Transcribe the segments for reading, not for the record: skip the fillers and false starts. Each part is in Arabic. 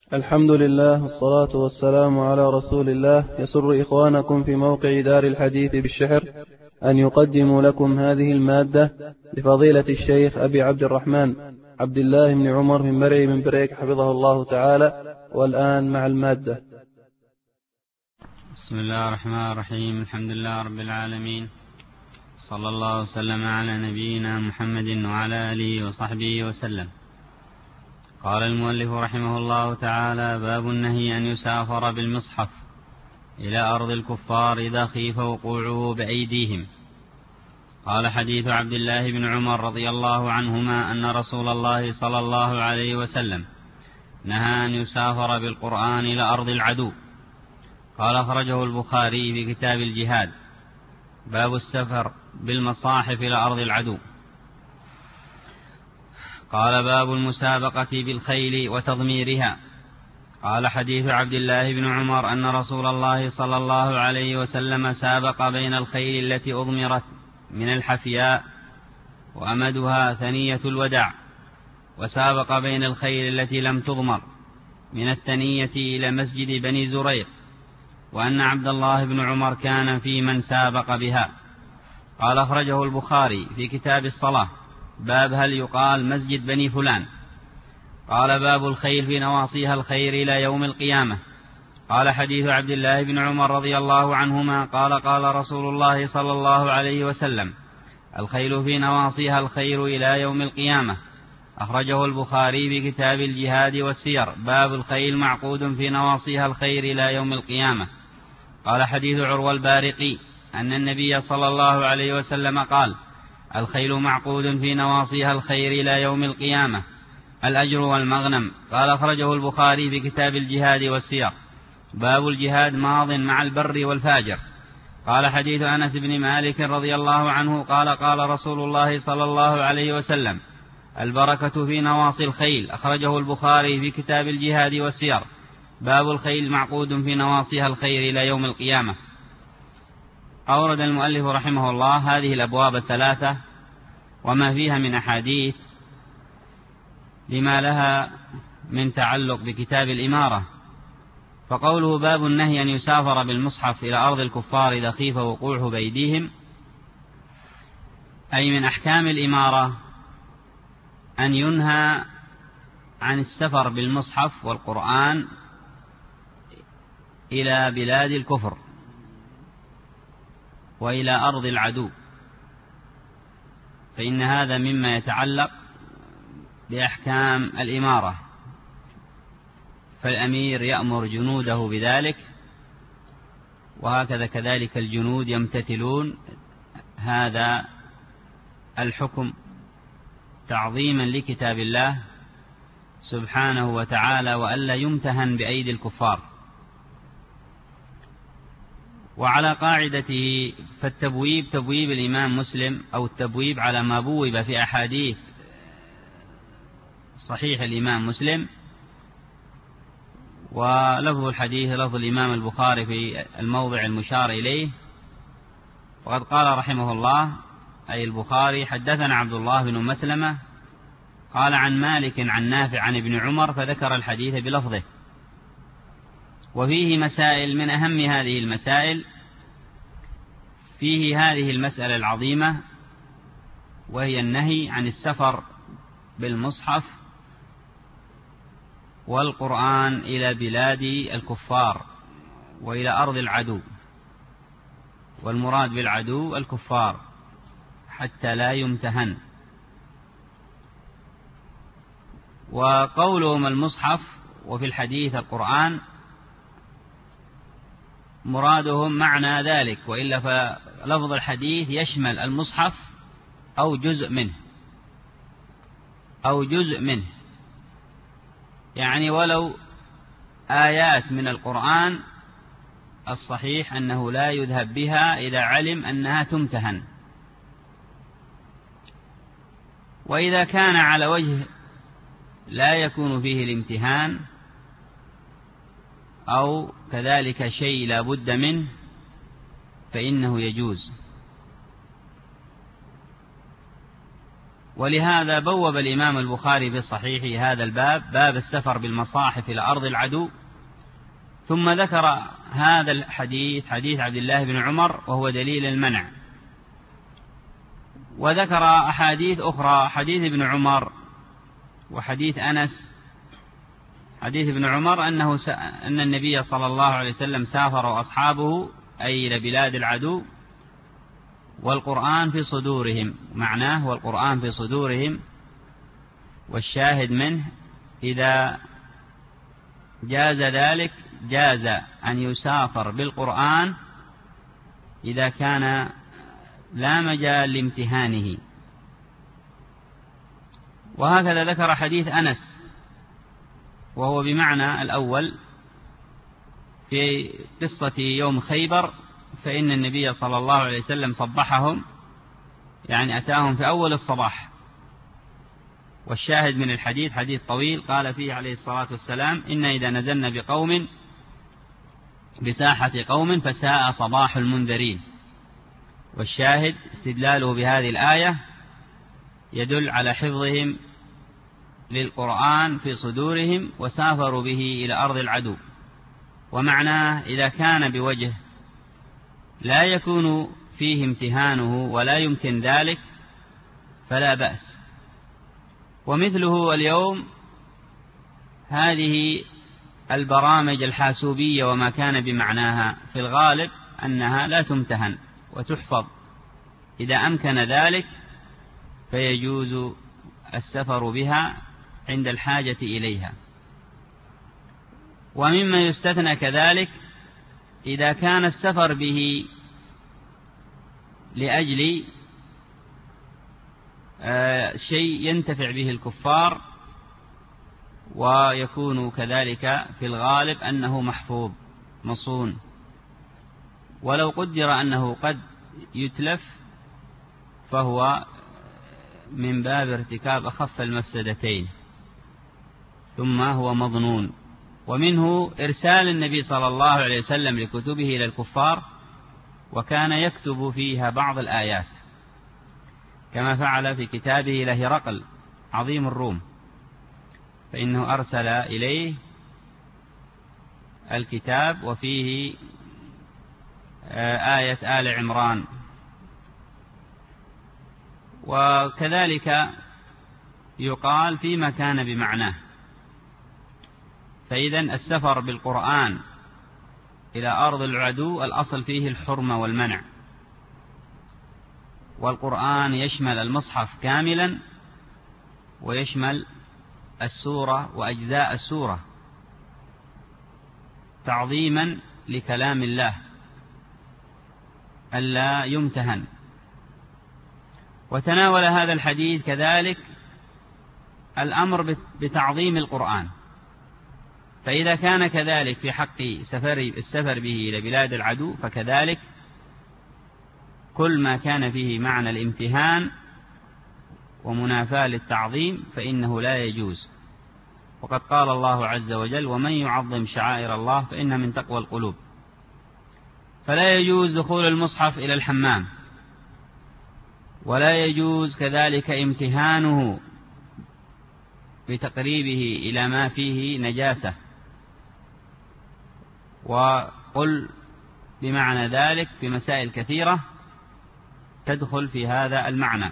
الحمد لله والصلاة والسلام على رسول الله. يسر إخوانكم في موقع دار الحديث بالشحر أن يقدموا لكم هذه المادة لفضيلة الشيخ أبي عبد الرحمن عبد الله بن عمر من مرعي من بريك حفظه الله تعالى. والآن مع المادة. بسم الله الرحمن الرحيم. الحمد لله رب العالمين، صلى الله وسلم على نبينا محمد وعلى آله وصحبه وسلم. قال المؤلف رحمه الله تعالى: باب النهي أن يسافر بالمصحف إلى أرض الكفار إذا خيف وقوعه بأيديهم. قال: حديث عبد الله بن عمر رضي الله عنهما أن رسول الله صلى الله عليه وسلم نهى أن يسافر بالقرآن إلى أرض العدو. قال: أخرجه البخاري في كتاب الجهاد، باب السفر بالمصاحف إلى أرض العدو. قال: باب المسابقة بالخيل وتضميرها. قال: حديث عبد الله بن عمر أن رسول الله صلى الله عليه وسلم سابق بين الخيل التي أضمرت من الحفياء وأمدها ثنية الوداع، وسابق بين الخيل التي لم تضمر من الثنية إلى مسجد بني زريق، وأن عبد الله بن عمر كان في من سابق بها. قال: أخرجه البخاري في كتاب الصلاة، باب هل يقال مسجد بني فلان. قال: باب الخيل في نواصيها الخير إلى يوم القيامة. قال: حديث عبد الله بن عمر رضي الله عنهما قال: قال رسول الله صلى الله عليه وسلم: الخيل في نواصيها الخير إلى يوم القيامة. أخرجه البخاري في كتاب الجهاد والسير، باب الخيل معقود في نواصيها الخير إلى يوم القيامة. قال: حديث عروة البارقي أن النبي صلى الله عليه وسلم قال: الخيل معقود في نواصيها الخير إلى يوم القيامة، الأجر والمغنم. قال: أخرجه البخاري في كتاب الجهاد والسير، باب الجهاد ماض مع البر والفاجر. قال: حديث أنس بن مالك رضي الله عنه قال: قال رسول الله صلى الله عليه وسلم: البركة في نواصي الخيل. أخرجه البخاري في كتاب الجهاد والسير، باب الخيل معقود في نواصيها الخير إلى يوم القيامة. أورد المؤلف رحمه الله هذه الأبواب الثلاثة وما فيها من أحاديث لما لها من تعلق بكتاب الإمارة. فقوله: باب النهي أن يسافر بالمصحف إلى أرض الكفار إذا خيف وقوعه بأيديهم، أي من أحكام الإمارة أن ينهى عن السفر بالمصحف والقرآن إلى بلاد الكفر وإلى أرض العدو، فإن هذا مما يتعلق بأحكام الإمارة، فالأمير يأمر جنوده بذلك، وهكذا كذلك الجنود يمتثلون هذا الحكم تعظيما لكتاب الله سبحانه وتعالى، وألا يمتهن بأيدي الكفار. وعلى قاعدته فالتبويب تبويب الإمام مسلم، أو التبويب على ما بوب في أحاديث صحيح الإمام مسلم، ولفظ الحديث لفظ الإمام البخاري في الموضع المشار إليه. وقد قال رحمه الله أي البخاري: حدثنا عبد الله بن مسلمة قال عن مالك عن نافع عن ابن عمر، فذكر الحديث بلفظه. وفيه مسائل، من أهم هذه المسائل فيه هذه المسألة العظيمة، وهي النهي عن السفر بالمصحف والقرآن إلى بلاد الكفار وإلى أرض العدو، والمراد بالعدو الكفار حتى لا يمتهن. وقولهم المصحف وفي الحديث القرآن مرادهم معنى ذلك، وإلا فلفظ الحديث يشمل المصحف أو جزء منه، يعني ولو آيات من القرآن الصحيح أنه لا يذهب بها إذا علم أنها تمتهن. وإذا كان على وجه لا يكون فيه الامتهان، أو كذلك شيء لا بد منه، فإنه يجوز. ولهذا بوب الإمام البخاري في صحيحه هذا الباب، باب السفر بالمصاحف إلى أرض العدو، ثم ذكر هذا الحديث، حديث عبد الله بن عمر، وهو دليل المنع، وذكر أحاديث أخرى، حديث ابن عمر وحديث أنس. حديث ابن عمر أن النبي صلى الله عليه وسلم سافر وأصحابه أي إلى بلاد العدو والقرآن في صدورهم، معناه والقرآن في صدورهم، والشاهد منه إذا جاز ذلك جاز أن يسافر بالقرآن إذا كان لا مجال لامتهانه. وهكذا ذكر حديث أنس، وهو بمعنى الأول في قصة يوم خيبر، فإن النبي صلى الله عليه وسلم صبحهم، يعني أتاهم في أول الصباح. والشاهد من الحديث حديث طويل قال فيه عليه الصلاة والسلام: إن إذا نزلنا بقوم بساحة قوم فساء صباح المنذرين. والشاهد استدلاله بهذه الآية يدل على حفظهم للقرآن في صدورهم وسافروا به إلى أرض العدو. ومعناه إذا كان بوجه لا يكون فيه امتهانه ولا يمكن ذلك فلا بأس. ومثله اليوم هذه البرامج الحاسوبية وما كان بمعناها، في الغالب أنها لا تمتهن وتحفظ، إذا أمكن ذلك فيجوز السفر بها عند الحاجة إليها. ومما يستثنى كذلك إذا كان السفر به لأجل شيء ينتفع به الكفار، ويكون كذلك في الغالب أنه محفوظ مصون، ولو قدر أنه قد يتلف فهو من باب ارتكاب أخف المفسدتين، ثم هو مظنون. ومنه إرسال النبي صلى الله عليه وسلم لكتبه إلى الكفار، وكان يكتب فيها بعض الآيات كما فعل في كتابه إلى هرقل عظيم الروم، فإنه أرسل إليه الكتاب وفيه آية آل عمران. وكذلك يقال فيما كان بمعناه. فإذا السفر بالقرآن إلى أرض العدو الأصل فيه الحرمة والمنع، والقرآن يشمل المصحف كاملا ويشمل السورة وأجزاء السورة تعظيما لكلام الله ألا يمتهن. وتناول هذا الحديث كذلك الأمر بتعظيم القرآن، فإذا كان كذلك في حق السفر به إلى بلاد العدو فكذلك كل ما كان فيه معنى الامتهان ومنافاة للتعظيم فإنه لا يجوز. وقد قال الله عز وجل: ومن يعظم شعائر الله فإنها من تقوى القلوب. فلا يجوز دخول المصحف إلى الحمام، ولا يجوز كذلك امتهانه بتقريبه إلى ما فيه نجاسة، وقل بمعنى ذلك في مسائل كثيرة تدخل في هذا المعنى.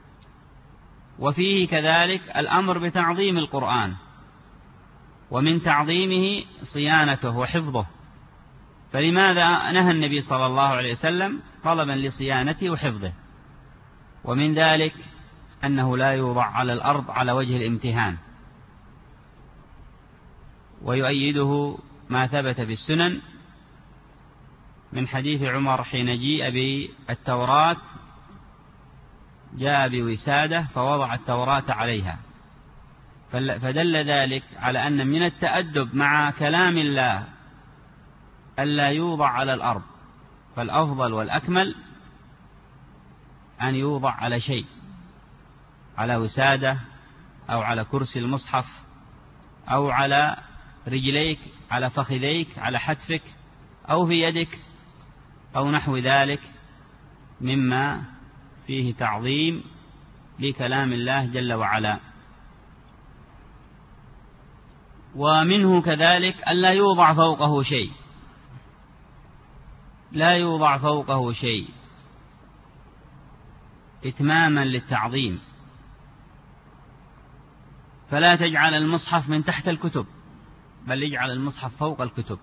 وفيه كذلك الأمر بتعظيم القرآن، ومن تعظيمه صيانته وحفظه. فلماذا نهى النبي صلى الله عليه وسلم طلبا لصيانته وحفظه؟ ومن ذلك أنه لا يوضع على الأرض على وجه الامتهان. ويؤيده ما ثبت بالسنن من حديث عمر حين جيء بالتوراة، جاء بوسادة فوضع التوراة عليها، فدل ذلك على أن من التأدب مع كلام الله ألا يوضع على الأرض، فالأفضل والأكمل أن يوضع على شيء، على وسادة أو على كرسي المصحف أو على رجليك، على فخذيك، على حتفك أو في يدك أو نحو ذلك مما فيه تعظيم لكلام الله جل وعلا. ومنه كذلك ألا يوضع فوقه شيء، لا يوضع فوقه شيء إتماما للتعظيم، فلا تجعل المصحف من تحت الكتب، بل اجعل المصحف فوق الكتب.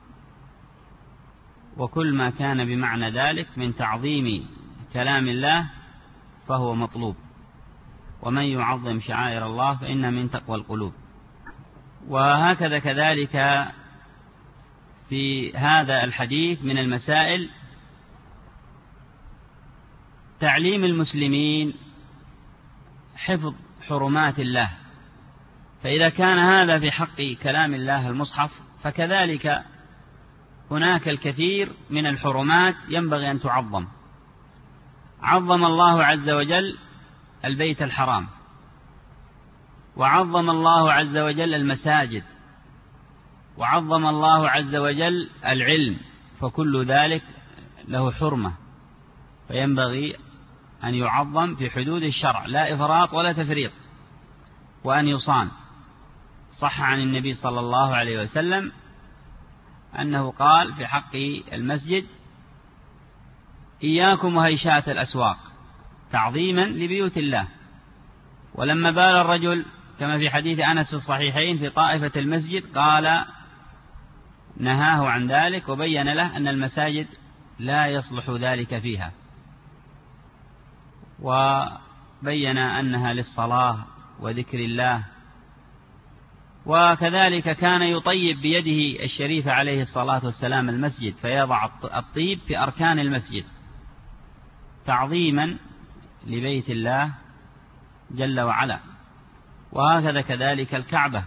وكل ما كان بمعنى ذلك من تعظيم كلام الله فهو مطلوب. ومن يعظم شعائر الله فإن من تقوى القلوب. وهكذا كذلك في هذا الحديث من المسائل تعليم المسلمين حفظ حرمات الله، فإذا كان هذا في حق كلام الله المصحف، فكذلك هناك الكثير من الحرمات ينبغي أن تعظم. عظم الله عز وجل البيت الحرام، وعظم الله عز وجل المساجد، وعظم الله عز وجل العلم، فكل ذلك له حرمة، فينبغي أن يعظم في حدود الشرع، لا إفراط ولا تفريط، وأن يصان. صح عن النبي صلى الله عليه وسلم أنه قال في حق المسجد: إياكم وهيشات الأسواق، تعظيما لبيوت الله. ولما بال الرجل كما في حديث أنس في الصحيحين في طائفة المسجد قال نهاه عن ذلك، وبين له أن المساجد لا يصلح ذلك فيها، وبين أنها للصلاة وذكر الله. وكذلك كان يطيب بيده الشريفة عليه الصلاة والسلام المسجد، فيضع الطيب في أركان المسجد تعظيما لبيت الله جل وعلا. وهكذا كذلك الكعبة.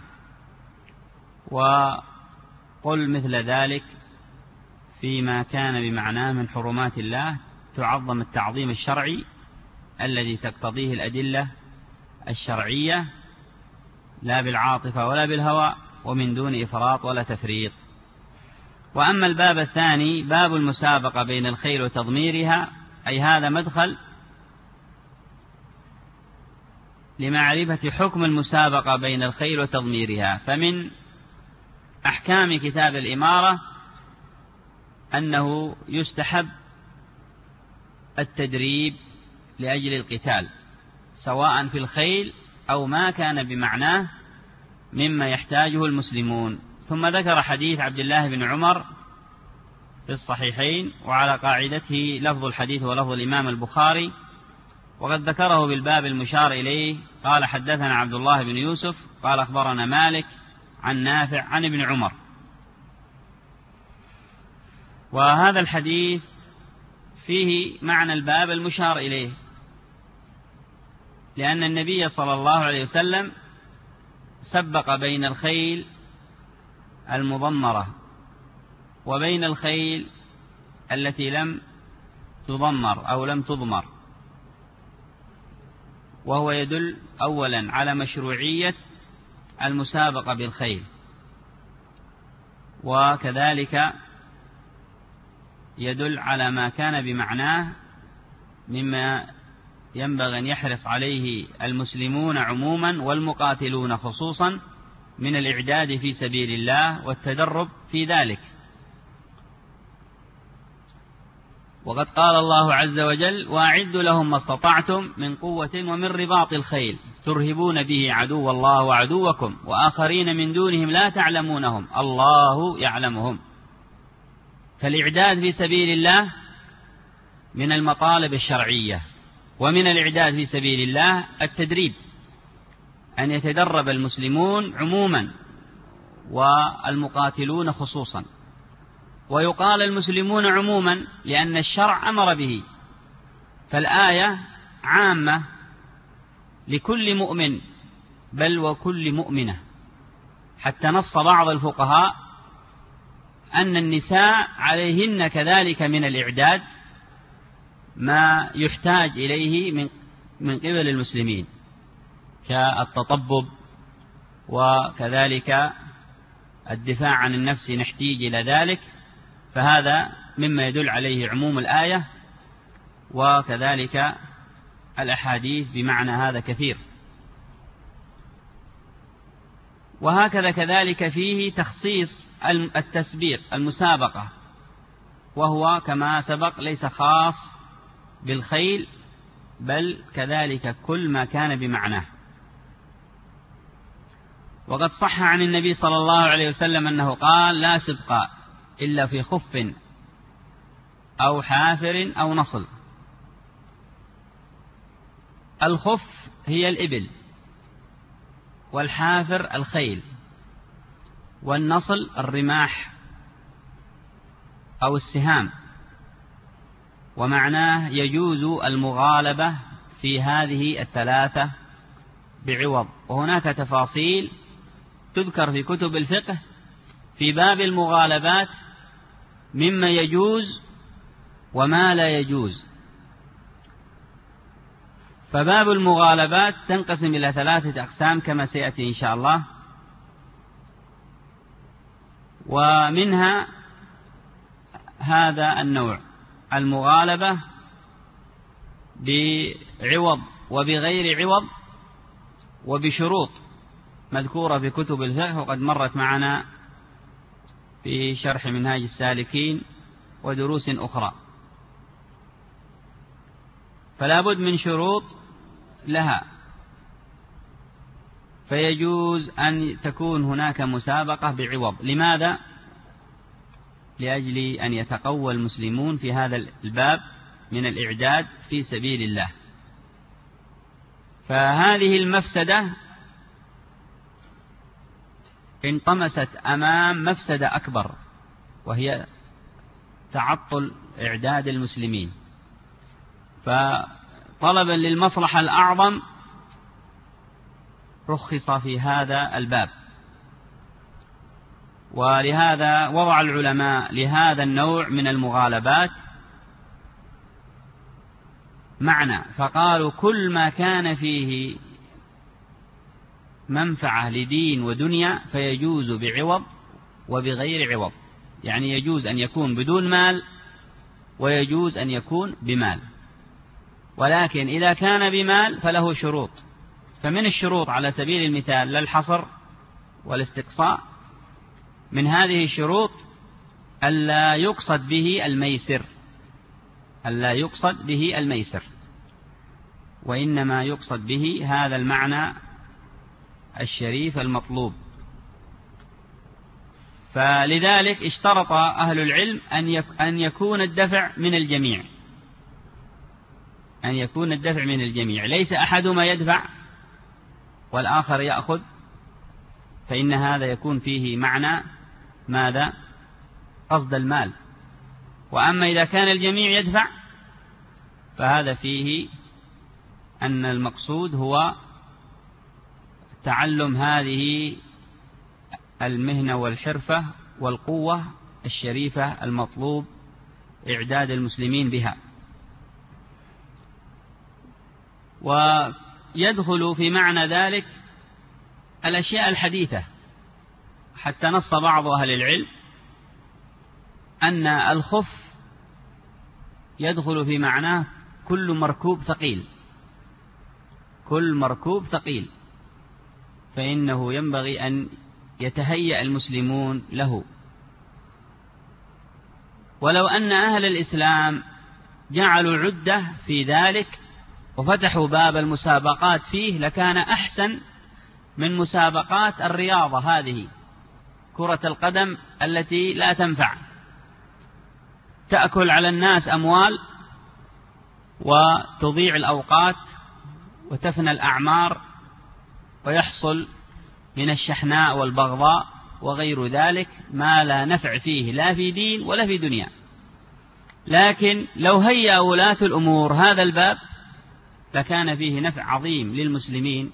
وقل مثل ذلك فيما كان بمعناه من حرمات الله، تعظم التعظيم الشرعي الذي تقتضيه الأدلة الشرعية، لا بالعاطفة ولا بالهوى، ومن دون إفراط ولا تفريط. وأما الباب الثاني باب المسابقة بين الخيل وتضميرها، أي هذا مدخل لمعرفة حكم المسابقة بين الخيل وتضميرها. فمن أحكام كتاب الإمارة أنه يستحب التدريب لأجل القتال، سواء في الخيل أو ما كان بمعناه مما يحتاجه المسلمون. ثم ذكر حديث عبد الله بن عمر في الصحيحين، وعلى قاعدته لفظ الحديث ولفظ الإمام البخاري، وقد ذكره بالباب المشار إليه. قال حدثنا عبد الله بن يوسف قال أخبرنا مالك عن نافع عن ابن عمر. وهذا الحديث فيه معنى الباب المشار إليه، لأن النبي صلى الله عليه وسلم سبق بين الخيل المضمرة وبين الخيل التي لم تضمر أو لم تضمر، وهو يدل أولا على مشروعية المسابقة بالخيل، وكذلك يدل على ما كان بمعناه مما ينبغي أن يحرص عليه المسلمون عموما والمقاتلون خصوصا من الإعداد في سبيل الله والتدرب في ذلك. وقد قال الله عز وجل: وأعدوا لهم ما استطعتم من قوة ومن رباط الخيل ترهبون به عدو الله وعدوكم وآخرين من دونهم لا تعلمونهم الله يعلمهم. فالإعداد في سبيل الله من المطالب الشرعية، ومن الإعداد في سبيل الله التدريب، أن يتدرب المسلمون عموما والمقاتلون خصوصا. ويقال المسلمون عموما لأن الشرع أمر به، فالآية عامة لكل مؤمن بل وكل مؤمنة، حتى نص بعض الفقهاء أن النساء عليهن كذلك من الإعداد ما يحتاج إليه من قبل المسلمين كالتطبب، وكذلك الدفاع عن النفس نحتاج إلى ذلك، فهذا مما يدل عليه عموم الآية. وكذلك الأحاديث بمعنى هذا كثير. وهكذا كذلك فيه تخصيص التسبيق المسابقة، وهو كما سبق ليس خاص بالخيل بل كذلك كل ما كان بمعناه. وقد صح عن النبي صلى الله عليه وسلم أنه قال: لا سبق إلا في خف أو حافر أو نصل. الخف هي الإبل، والحافر الخيل، والنصل الرماح أو السهام. ومعناه يجوز المغالبة في هذه الثلاثة بعوض. وهناك تفاصيل تذكر في كتب الفقه في باب المغالبات مما يجوز وما لا يجوز. فباب المغالبات تنقسم إلى 3 أقسام كما سيأتي إن شاء الله، ومنها هذا النوع: المغالبة بعوض وبغير عوض وبشروط مذكورة في كتب الفقه، وقد مرت معنا في شرح منهاج السالكين ودروس أخرى. فلا بد من شروط لها، فيجوز أن تكون هناك مسابقة بعوض. لماذا؟ لأجل أن يتقوى المسلمون في هذا الباب من الإعداد في سبيل الله. فهذه المفسدة انطمست أمام مفسدة أكبر، وهي تعطل إعداد المسلمين. فطلبا للمصلحة الأعظم رخص في هذا الباب. ولهذا وضع العلماء لهذا النوع من المغالبات معنى، فقالوا: كل ما كان فيه منفعة لدين ودنيا فيجوز بعوض وبغير عوض. يعني يجوز أن يكون بدون مال ويجوز أن يكون بمال، ولكن إذا كان بمال فله شروط. فمن الشروط على سبيل المثال للحصر والاستقصاء، من هذه الشروط ألا يقصد به الميسر، ألا يقصد به الميسر، وإنما يقصد به هذا المعنى الشريف المطلوب. فلذلك اشترط أهل العلم أن يكون الدفع من الجميع، أن يكون الدفع من الجميع، ليس أحدهما يدفع والآخر يأخذ، فإن هذا يكون فيه معنى ماذا؟ قصد المال. وأما إذا كان الجميع يدفع فهذا فيه أن المقصود هو تعلم هذه المهنة والحرفة والقوة الشريفة المطلوب إعداد المسلمين بها. ويدخل في معنى ذلك الأشياء الحديثة، حتى نص بعض أهل العلم أن الخف يدخل في معناه كل مركوب ثقيل، كل مركوب ثقيل، فإنه ينبغي أن يتهيأ المسلمون له. ولو أن أهل الإسلام جعلوا عدة في ذلك وفتحوا باب المسابقات فيه لكان أحسن من مسابقات الرياضة هذه، كرة القدم التي لا تنفع، تأكل على الناس أموال وتضيع الأوقات وتفنى الأعمار، ويحصل من الشحناء والبغضاء وغير ذلك ما لا نفع فيه لا في دين ولا في دنيا. لكن لو هيأ ولاة الأمور هذا الباب لكان فيه نفع عظيم للمسلمين.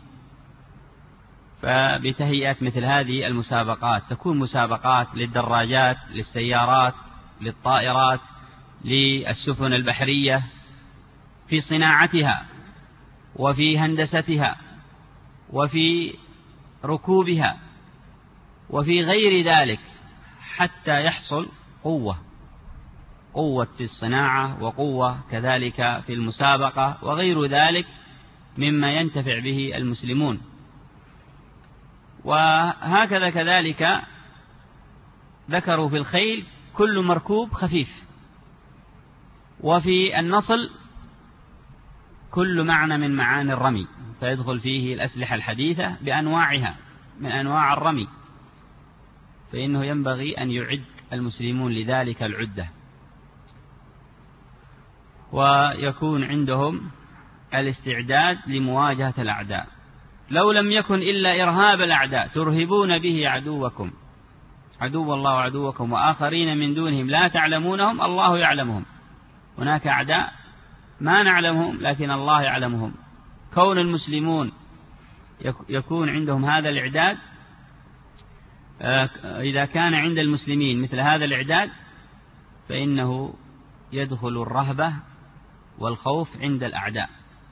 فبتهيئة مثل هذه المسابقات، تكون مسابقات للدراجات، للسيارات، للطائرات، للسفن البحرية، في صناعتها وفي هندستها وفي ركوبها وفي غير ذلك، حتى يحصل قوة قوة في الصناعة وقوة كذلك في المسابقة وغير ذلك مما ينتفع به المسلمون. وهكذا كذلك ذكروا في الخيل كل مركوب خفيف، وفي النصل كل معنى من معاني الرمي، فيدخل فيه الأسلحة الحديثة بأنواعها من أنواع الرمي، فإنه ينبغي أن يعد المسلمون لذلك العدة، ويكون عندهم الاستعداد لمواجهة الأعداء. لو لم يكن إلا إرهاب الأعداء ترهبون به عدوكم عدو الله وعدوكم وآخرين من دونهم لا تعلمونهم الله يعلمهم. هناك أعداء ما نعلمهم لكن الله يعلمهم. كون المسلمون يكون عندهم هذا الإعداد، إذا كان عند المسلمين مثل هذا الإعداد فإنه يدخل الرهبة والخوف عند الأعداء،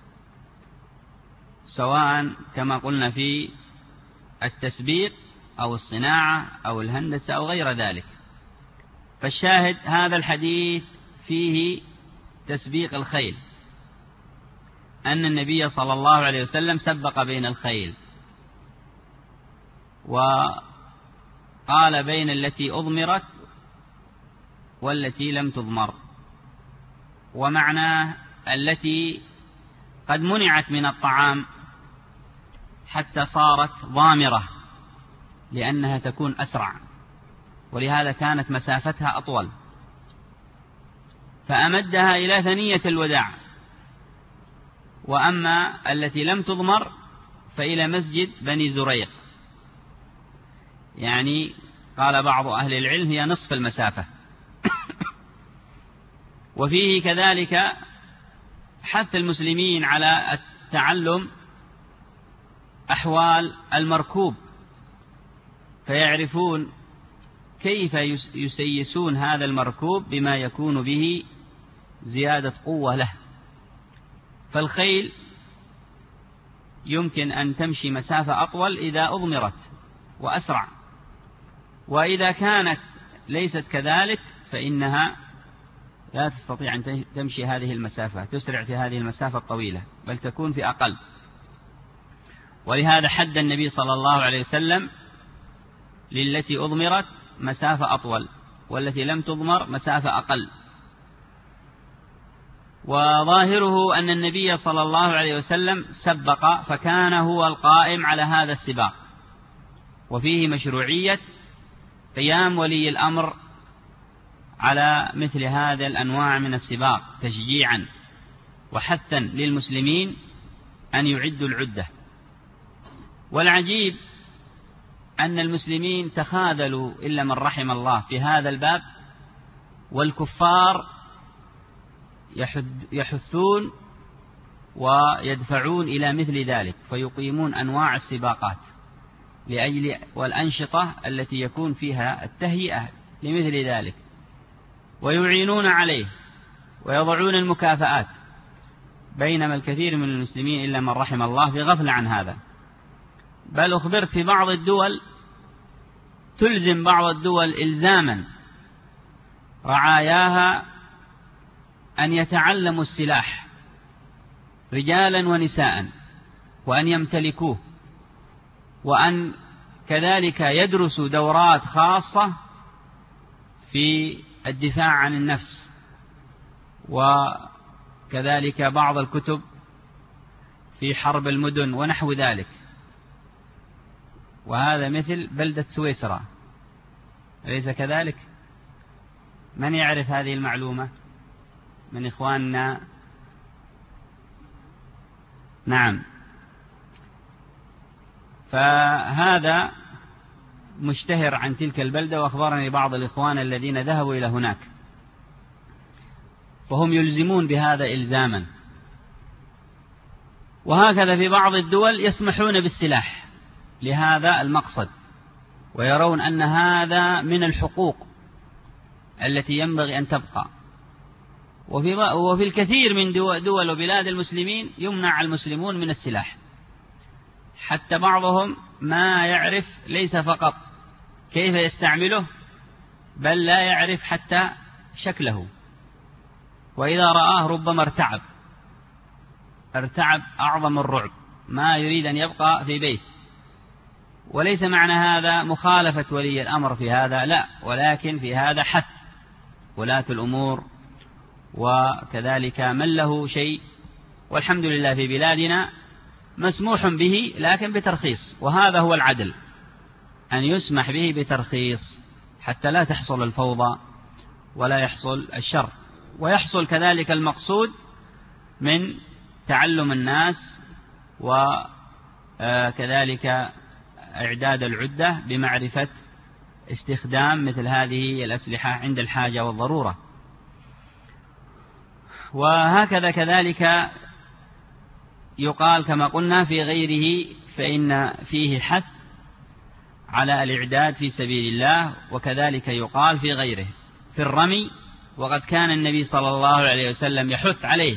سواء كما قلنا في التسبيق أو الصناعة أو الهندسة أو غير ذلك. فالشاهد هذا الحديث فيه تسبيق الخيل، أن النبي صلى الله عليه وسلم سبق بين الخيل، وقال بين التي أضمرت والتي لم تضمر، ومعناه التي قد منعت من الطعام حتى صارت ضامرة لأنها تكون أسرع، ولهذا كانت مسافتها أطول، فأمدها إلى ثنية الوداع. وأما التي لم تضمر فإلى مسجد بني زريق، يعني قال بعض أهل العلم هي نصف المسافة. وفيه كذلك حث المسلمين على التعلم أحوال المركوب، فيعرفون كيف يسيسون هذا المركوب بما يكون به زيادة قوة له. فالخيل يمكن أن تمشي مسافة أطول إذا أضمرت وأسرع، وإذا كانت ليست كذلك فإنها لا تستطيع أن تمشي هذه المسافة، تسرع في هذه المسافة الطويلة، بل تكون في أقل. ولهذا حد النبي صلى الله عليه وسلم للتي أضمرت مسافة أطول، والتي لم تضمر مسافة أقل. وظاهره أن النبي صلى الله عليه وسلم سبق، فكان هو القائم على هذا السباق، وفيه مشروعية قيام ولي الأمر على مثل هذا الأنواع من السباق تشجيعا وحثا للمسلمين أن يعدوا العدة. والعجيب أن المسلمين تخاذلوا إلا من رحم الله في هذا الباب، والكفار يحثون ويدفعون إلى مثل ذلك، فيقيمون أنواع السباقات لأجل والأنشطة التي يكون فيها التهيئة لمثل ذلك، ويعينون عليه ويضعون المكافآت، بينما الكثير من المسلمين إلا من رحم الله في غفلة عن هذا. بل أخبرت في بعض الدول تلزم بعض الدول إلزاما رعاياها أن يتعلموا السلاح رجالا ونساء، وأن يمتلكوه، وأن كذلك يدرسوا دورات خاصة في الدفاع عن النفس، وكذلك بعض الكتب في حرب المدن ونحو ذلك. وهذا مثل بلدة سويسرا، أليس كذلك؟ من يعرف هذه المعلومة من إخواننا؟ نعم. فهذا مشتهر عن تلك البلدة، وأخبرني بعض الإخوان الذين ذهبوا إلى هناك، وهم يلزمون بهذا إلزاما. وهكذا في بعض الدول يسمحون بالسلاح لهذا المقصد، ويرون أن هذا من الحقوق التي ينبغي أن تبقى. وفي الكثير من دول وبلاد المسلمين يمنع المسلمون من السلاح، حتى بعضهم ما يعرف ليس فقط كيف يستعمله، بل لا يعرف حتى شكله، وإذا رآه ربما ارتعب أعظم الرعب، ما يريد أن يبقى في بيت. وليس معنى هذا مخالفة ولي الأمر في هذا، لا، ولكن في هذا حث ولاة الأمور وكذلك من له شيء. والحمد لله في بلادنا مسموح به لكن بترخيص، وهذا هو العدل، أن يسمح به بترخيص حتى لا تحصل الفوضى ولا يحصل الشر، ويحصل كذلك المقصود من تعلم الناس وكذلك إعداد العدة بمعرفة استخدام مثل هذه الأسلحة عند الحاجة والضرورة. وهكذا كذلك يقال كما قلنا في غيره، فإن فيه حث على الإعداد في سبيل الله، وكذلك يقال في غيره في الرمي، وقد كان النبي صلى الله عليه وسلم يحث عليه،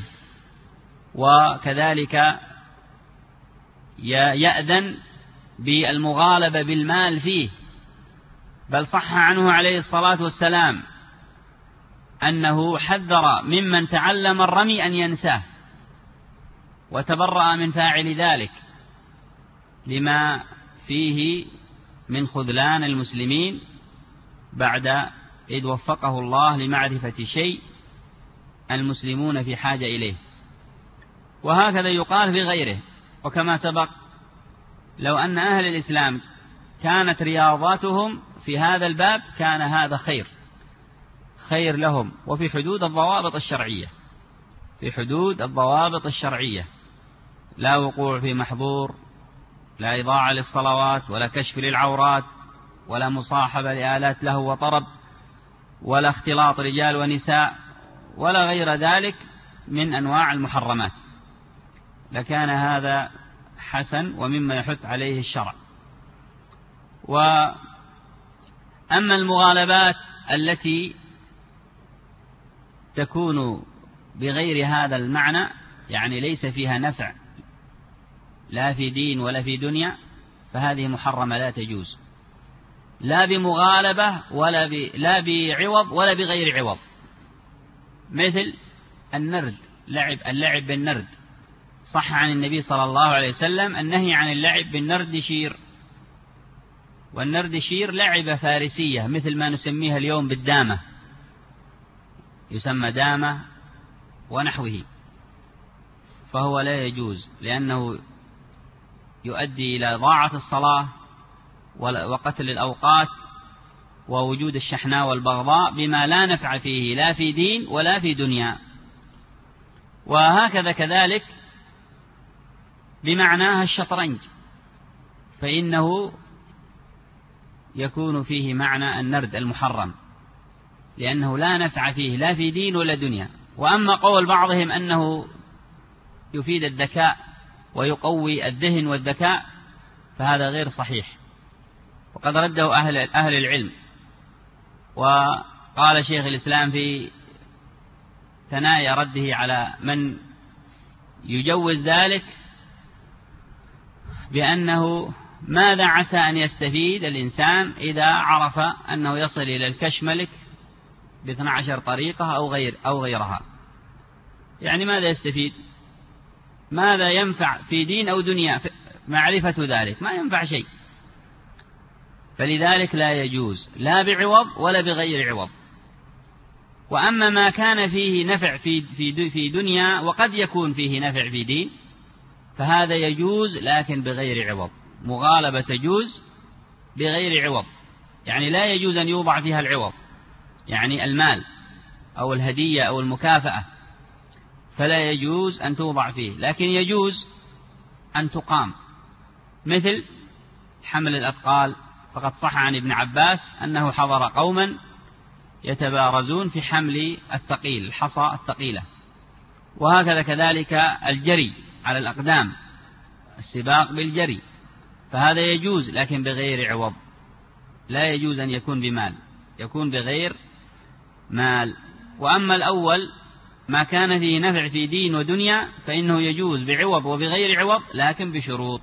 وكذلك يأذن بالمغالبة بالمال فيه، بل صح عنه عليه الصلاة والسلام أنه حذر ممن تعلم الرمي أن ينساه، وتبرأ من فاعل ذلك لما فيه من خذلان المسلمين بعد إذ وفقه الله لمعرفة شيء المسلمون في حاجة إليه. وهكذا يقال في غيره. وكما سبق، لو أن أهل الإسلام كانت رياضاتهم في هذا الباب كان هذا خير لهم، وفي حدود الضوابط الشرعية، في حدود الضوابط الشرعية، لا وقوع في محظور، لا إضاعة للصلوات، ولا كشف للعورات، ولا مصاحبة لآلات لهو وطرب، ولا اختلاط رجال ونساء، ولا غير ذلك من أنواع المحرمات، لكان هذا حسن ومما يحث عليه الشرع. وأما المغالبات التي تكون بغير هذا المعنى، يعني ليس فيها نفع لا في دين ولا في دنيا، فهذه محرمة لا تجوز، لا بمغالبة لا بعوض ولا بغير عوض. مثل النرد، اللعب بالنرد، صح عن النبي صلى الله عليه وسلم النهي عن اللعب بالنرد شير، والنرد شير لعبة فارسية مثل ما نسميها اليوم بالدامة، يسمى دامة ونحوه، فهو لا يجوز، لأنه يؤدي إلى ضاعة الصلاة وقتل الأوقات ووجود الشحناء والبغضاء بما لا نفع فيه لا في دين ولا في دنيا. وهكذا كذلك بمعناها الشطرنج، فإنه يكون فيه معنى النرد المحرم، لأنه لا نفع فيه لا في دين ولا دنيا. وأما قول بعضهم أنه يفيد الذكاء ويقوي الذهن والذكاء، فهذا غير صحيح، وقد رده أهل العلم. وقال شيخ الإسلام في ثنايا رده على من يجوز ذلك بأنه ماذا عسى أن يستفيد الإنسان إذا عرف أنه يصل إلى الكشملك ب12 طريقة أو غيرها، يعني ماذا يستفيد؟ ماذا ينفع في دين أو دنيا معرفة ذلك؟ ما ينفع شيء. فلذلك لا يجوز لا بعوض ولا بغير عوض. وأما ما كان فيه نفع في دنيا وقد يكون فيه نفع في دين، فهذا يجوز لكن بغير عوض. مغالبة تجوز بغير عوض، يعني لا يجوز أن يوضع فيها العوض، يعني المال أو الهدية أو المكافأة، فلا يجوز أن توضع فيه، لكن يجوز أن تقام، مثل حمل الأثقال. فقد صح عن ابن عباس أنه حضر قوما يتبارزون في حمل الثقيل، الحصى الثقيلة. وهكذا كذلك الجري على الأقدام، السباق بالجري، فهذا يجوز لكن بغير عوض، لا يجوز أن يكون بمال، يكون بغير مال. وأما الأول ما كان فيه نفع في دين ودنيا فإنه يجوز بعوض وبغير عوض لكن بشروط.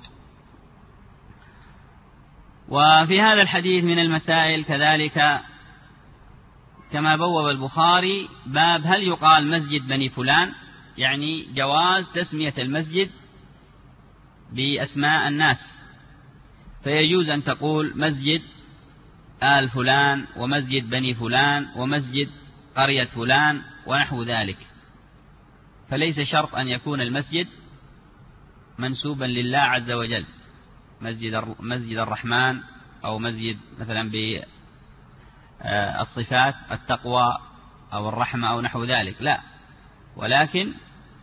وفي هذا الحديث من المسائل كذلك كما بوب البخاري باب هل يقال مسجد بني فلان، يعني جواز تسمية المسجد بأسماء الناس، فيجوز أن تقول مسجد آل فلان ومسجد بني فلان ومسجد قرية فلان ونحو ذلك، فليس شرط أن يكون المسجد منسوبا لله عز وجل، مسجد الرحمن أو مسجد مثلا بالصفات التقوى أو الرحمة أو نحو ذلك، لا، ولكن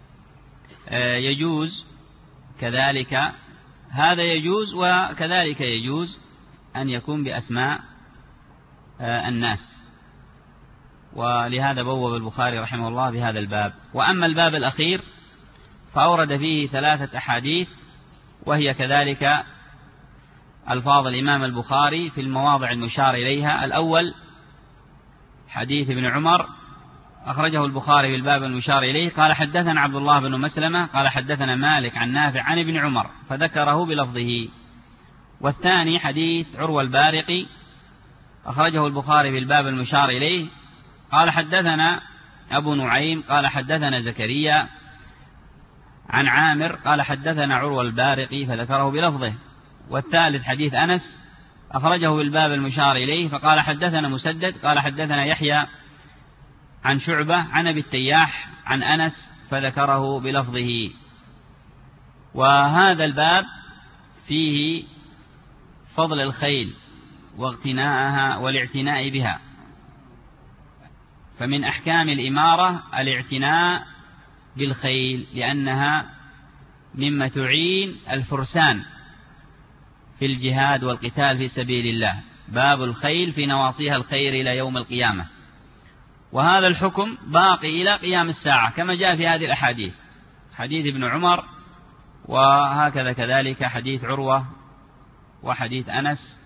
يجوز كذلك، هذا يجوز، وكذلك يجوز أن يكون بأسماء الناس، ولهذا بوب البخاري رحمه الله بهذا الباب. وأما الباب الأخير فأورد فيه 3 أحاديث، وهي كذلك ألفاظ الإمام البخاري في المواضع المشار إليها. الأول حديث ابن عمر أخرجه البخاري في الباب المشار إليه، قال حدثنا عبد الله بن مسلمة قال حدثنا مالك عن نافع عن ابن عمر، فذكره بلفظه. والثاني حديث عروة البارقي أخرجه البخاري في الباب المشار إليه، قال حدثنا أبو نعيم قال حدثنا زكريا عن عامر قال حدثنا عروة البارقي، فذكره بلفظه. والثالث حديث أنس أخرجه بالباب المشار إليه، فقال حدثنا مسدد قال حدثنا يحيى عن شعبة عن أبي التياح عن أنس، فذكره بلفظه. وهذا الباب فيه فضل الخيل واغتناءها والاعتناء بها، فمن أحكام الإمارة الاعتناء بالخيل، لأنها مما تعين الفرسان في الجهاد والقتال في سبيل الله. باب الخيل في نواصيها الخير إلى يوم القيامة، وهذا الحكم باقي إلى قيام الساعة كما جاء في هذه الأحاديث، حديث ابن عمر، وهكذا كذلك حديث عروة وحديث أنس،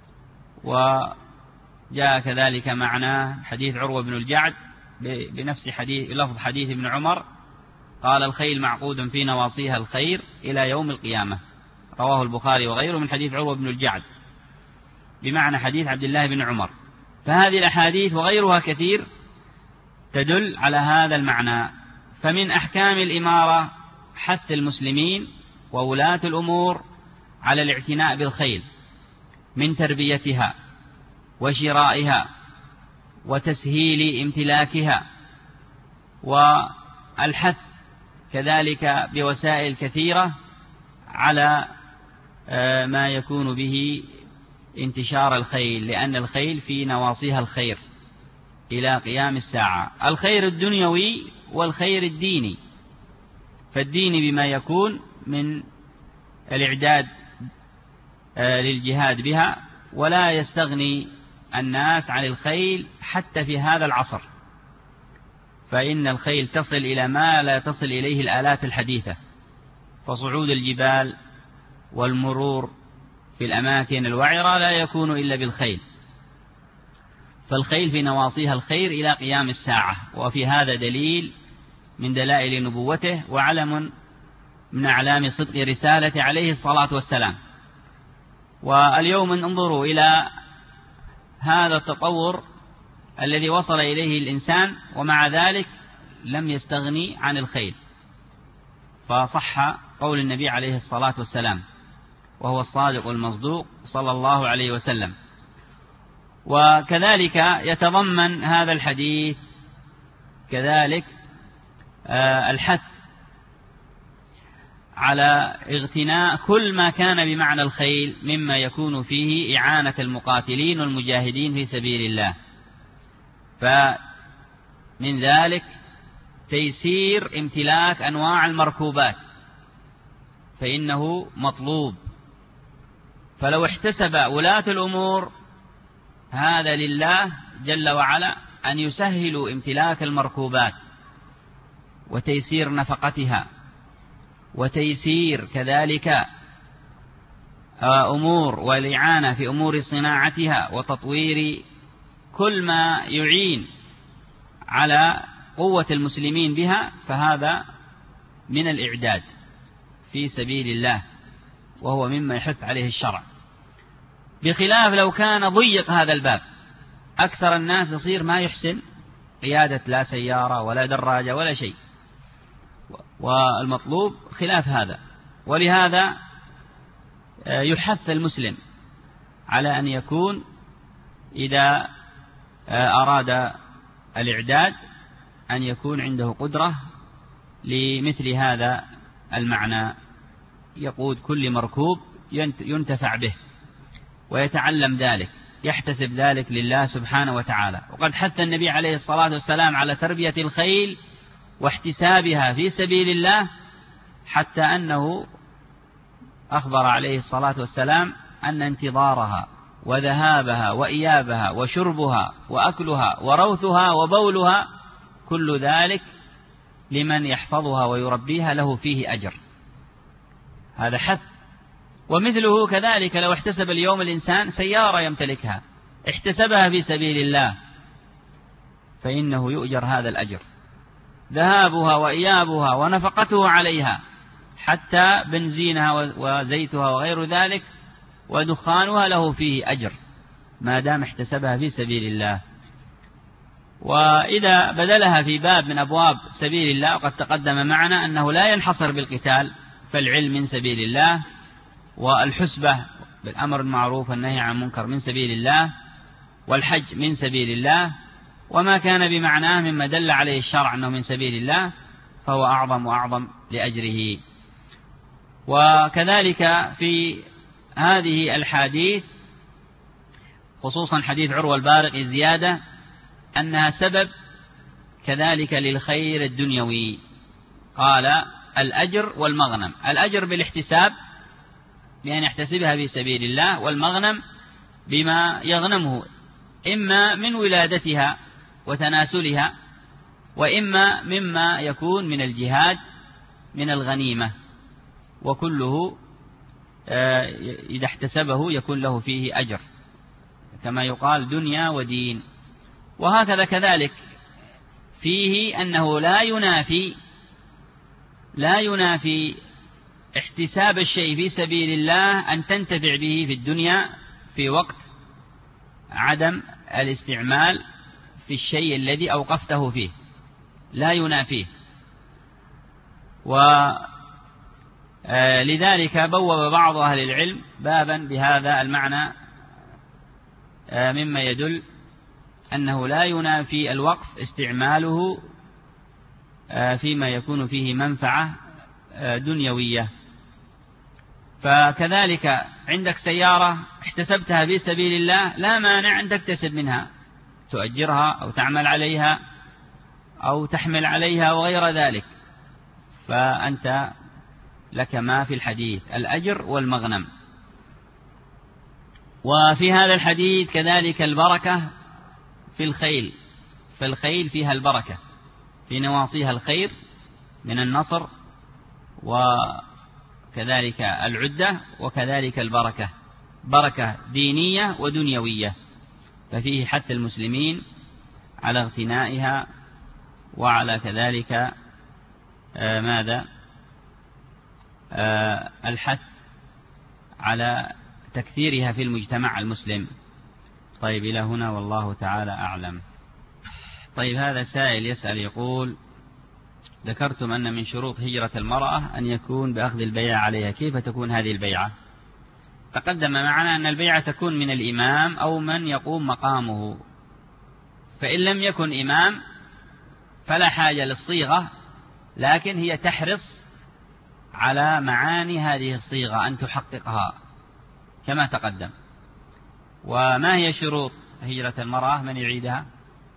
وجاء كذلك معناه حديث عروة بن الجعد بنفس لفظ حديث ابن عمر، قال الخيل معقود في نواصيها الخير إلى يوم القيامة، رواه البخاري وغيره من حديث عروة بن الجعد بمعنى حديث عبد الله بن عمر. فهذه الأحاديث وغيرها كثير تدل على هذا المعنى. فمن أحكام الإمارة حث المسلمين وولاة الأمور على الاعتناء بالخيل، من تربيتها وشرائها وتسهيل امتلاكها، والحث كذلك بوسائل كثيرة على ما يكون به انتشار الخيل، لأن الخيل في نواصيها الخير إلى قيام الساعة، الخير الدنيوي والخير الديني. فالدين بما يكون من الإعداد للجهاد بها، ولا يستغني الناس عن الخيل حتى في هذا العصر، فإن الخيل تصل إلى ما لا تصل إليه الآلات الحديثة، فصعود الجبال والمرور في الأماكن الوعرة لا يكون إلا بالخيل. فالخيل في نواصيها الخير إلى قيام الساعة، وفي هذا دليل من دلائل نبوته وعلم من أعلام صدق رسالة عليه الصلاة والسلام. واليوم انظروا إلى هذا التطور الذي وصل إليه الإنسان، ومع ذلك لم يستغني عن الخيل، فصح قول النبي عليه الصلاة والسلام وهو الصادق المصدوق صلى الله عليه وسلم. وكذلك يتضمن هذا الحديث كذلك الحث على اغتناء كل ما كان بمعنى الخيل مما يكون فيه إعانة المقاتلين والمجاهدين في سبيل الله، فمن ذلك تيسير امتلاك أنواع المركوبات، فإنه مطلوب. فلو احتسب ولاة الأمور هذا لله جل وعلا أن يسهلوا امتلاك المركوبات وتيسير نفقتها، وتيسير كذلك أمور والإعانة في أمور صناعتها وتطوير كل ما يعين على قوة المسلمين بها، فهذا من الإعداد في سبيل الله، وهو مما يحث عليه الشرع، بخلاف لو كان ضيق هذا الباب أكثر الناس يصير ما يحسن قيادة لا سيارة ولا دراجة ولا شيء، والمطلوب خلاف هذا. ولهذا يحث المسلم على أن يكون إذا أراد الإعداد أن يكون عنده قدرة لمثل هذا المعنى، يقود كل مركوب ينتفع به ويتعلم ذلك، يحتسب ذلك لله سبحانه وتعالى. وقد حث النبي عليه الصلاة والسلام على تربية الخيل واحتسابها في سبيل الله، حتى أنه أخبر عليه الصلاة والسلام أن انتظارها وذهابها وإيابها وشربها وأكلها وروثها وبولها كل ذلك لمن يحفظها ويربيها له فيه أجر. هذا حث. ومثله كذلك لو احتسب اليوم الإنسان سيارة يمتلكها، احتسبها في سبيل الله، فإنه يؤجر هذا الأجر، ذهابها وإيابها ونفقته عليها، حتى بنزينها وزيتها وغير ذلك ودخانها له فيه أجر ما دام احتسبها في سبيل الله. وإذا بدلها في باب من أبواب سبيل الله، وقد تقدم معنا أنه لا ينحصر بالقتال، فالعلم من سبيل الله، والحسبة بالأمر المعروف والنهي عن المنكر من سبيل الله، والحج من سبيل الله، وما كان بمعناه مما دل عليه الشرع أنه من سبيل الله فهو أعظم وأعظم لأجره. وكذلك في هذه الحديث خصوصا حديث عروة البارقي زيادة أنها سبب كذلك للخير الدنيوي. قال الأجر والمغنم، الأجر بالاحتساب بأن يحتسبها في سبيل الله، والمغنم بما يغنمه إما من ولادتها وتناسلها، وإما مما يكون من الجهاد من الغنيمة، وكله إذا احتسبه يكون له فيه أجر، كما يقال دنيا ودين. وهكذا كذلك فيه أنه لا ينافي احتساب الشيء في سبيل الله أن تنتفع به في الدنيا في وقت عدم الاستعمال في الشيء الذي أوقفته فيه، لا ينافيه. ولذلك بوب بعض أهل العلم بابا بهذا المعنى مما يدل أنه لا ينافي الوقف استعماله فيما يكون فيه منفعة دنيوية. فكذلك عندك سيارة احتسبتها في سبيل الله، لا مانع أن تكتسب منها، تؤجرها أو تعمل عليها أو تحمل عليها وغير ذلك، فأنت لك ما في الحديث الأجر والمغنم. وفي هذا الحديث كذلك البركة في الخيل، فالخيل فيها البركة، في نواصيها الخير من النصر وكذلك العدة، وكذلك البركة، بركة دينية ودنيوية، ففيه حث المسلمين على اغتنائها، وعلى كذلك الحث على تكثيرها في المجتمع المسلم. طيب إلى هنا والله تعالى أعلم. طيب هذا سائل يسأل يقول: ذكرتم أن من شروط هجرة المرأة أن يكون بأخذ البيعة عليها، كيف تكون هذه البيعة؟ تقدم معنا أن البيعة تكون من الإمام أو من يقوم مقامه، فإن لم يكن إمام فلا حاجة للصيغة، لكن هي تحرص على معاني هذه الصيغة أن تحققها كما تقدم. وما هي شروط هجرة المرأة؟ من يعيدها؟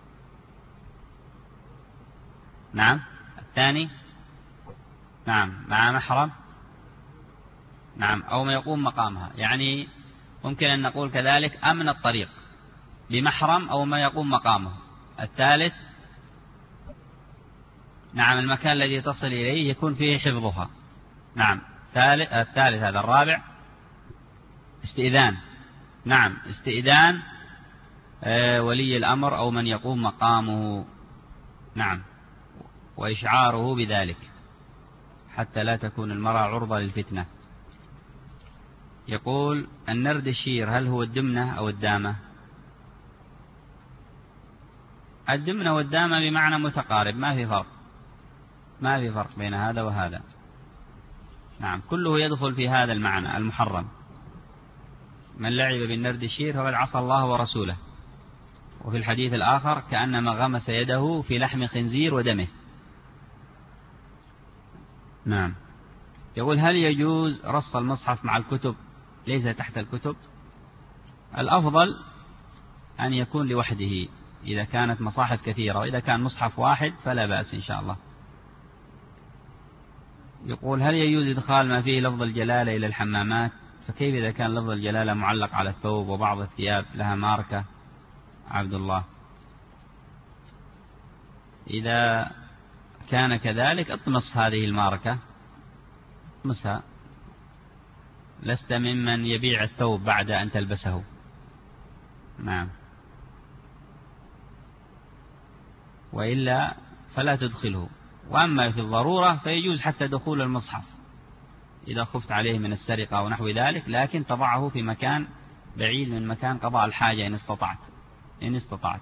نعم. الثاني نعم مع محرم، نعم، أو ما يقوم مقامها، يعني ممكن أن نقول كذلك أمن الطريق بمحرم أو ما يقوم مقامه. الثالث نعم المكان الذي تصل إليه يكون فيه حفظها. نعم. الثالث هذا. الرابع استئذان، نعم استئذان ولي الأمر أو من يقوم مقامه، نعم، وإشعاره بذلك حتى لا تكون المرأة عرضة للفتنة. يقول: النرد الشير هل هو الدمنة أو الدامة؟ الدمن والدامة بمعنى متقارب، ما في فرق بين هذا وهذا. نعم، كله يدخل في هذا المعنى المحرم. من لعب بالنرد الشير فقد عصى الله ورسوله. وفي الحديث الآخر كأنما غمس يده في لحم خنزير ودمه. نعم. يقول هل يجوز رص المصحف مع الكتب ليس تحت الكتب؟ الأفضل أن يكون لوحده إذا كانت مصاحف كثيرة، وإذا كان مصحف واحد فلا بأس إن شاء الله. يقول هل يجوز إدخال ما فيه لفظ الجلالة إلى الحمامات؟ فكيف إذا كان لفظ الجلالة معلق على الثوب وبعض الثياب لها ماركة؟ عبد الله. إذا كان كذلك اطمس هذه الماركة، اطمسها، لست ممن يبيع الثوب بعد أن تلبسه. نعم. وإلا فلا تدخله. وأما في الضرورة فيجوز حتى دخول المصحف إذا خفت عليه من السرقة ونحو ذلك، لكن تضعه في مكان بعيد من مكان قضاء الحاجة إن استطعت.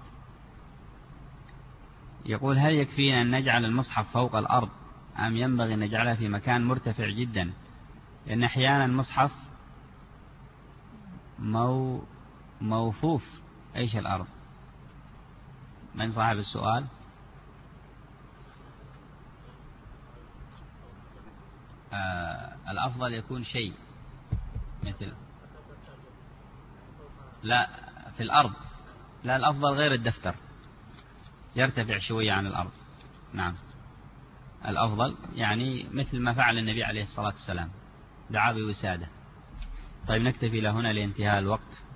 يقول هل يكفينا أن نجعل المصحف فوق الأرض أم ينبغي أن نجعلها في مكان مرتفع جدا؟ لأن أحيانا المصحف موفوف أيش الأرض. من صاحب السؤال؟ الأفضل يكون شيء مثل، لا في الأرض، لا الأفضل غير الدفتر يرتفع شوية عن الأرض. نعم، الأفضل يعني مثل ما فعل النبي عليه الصلاة والسلام، دعا بوسادة. طيب نكتفي لهنا لانتهاء الوقت.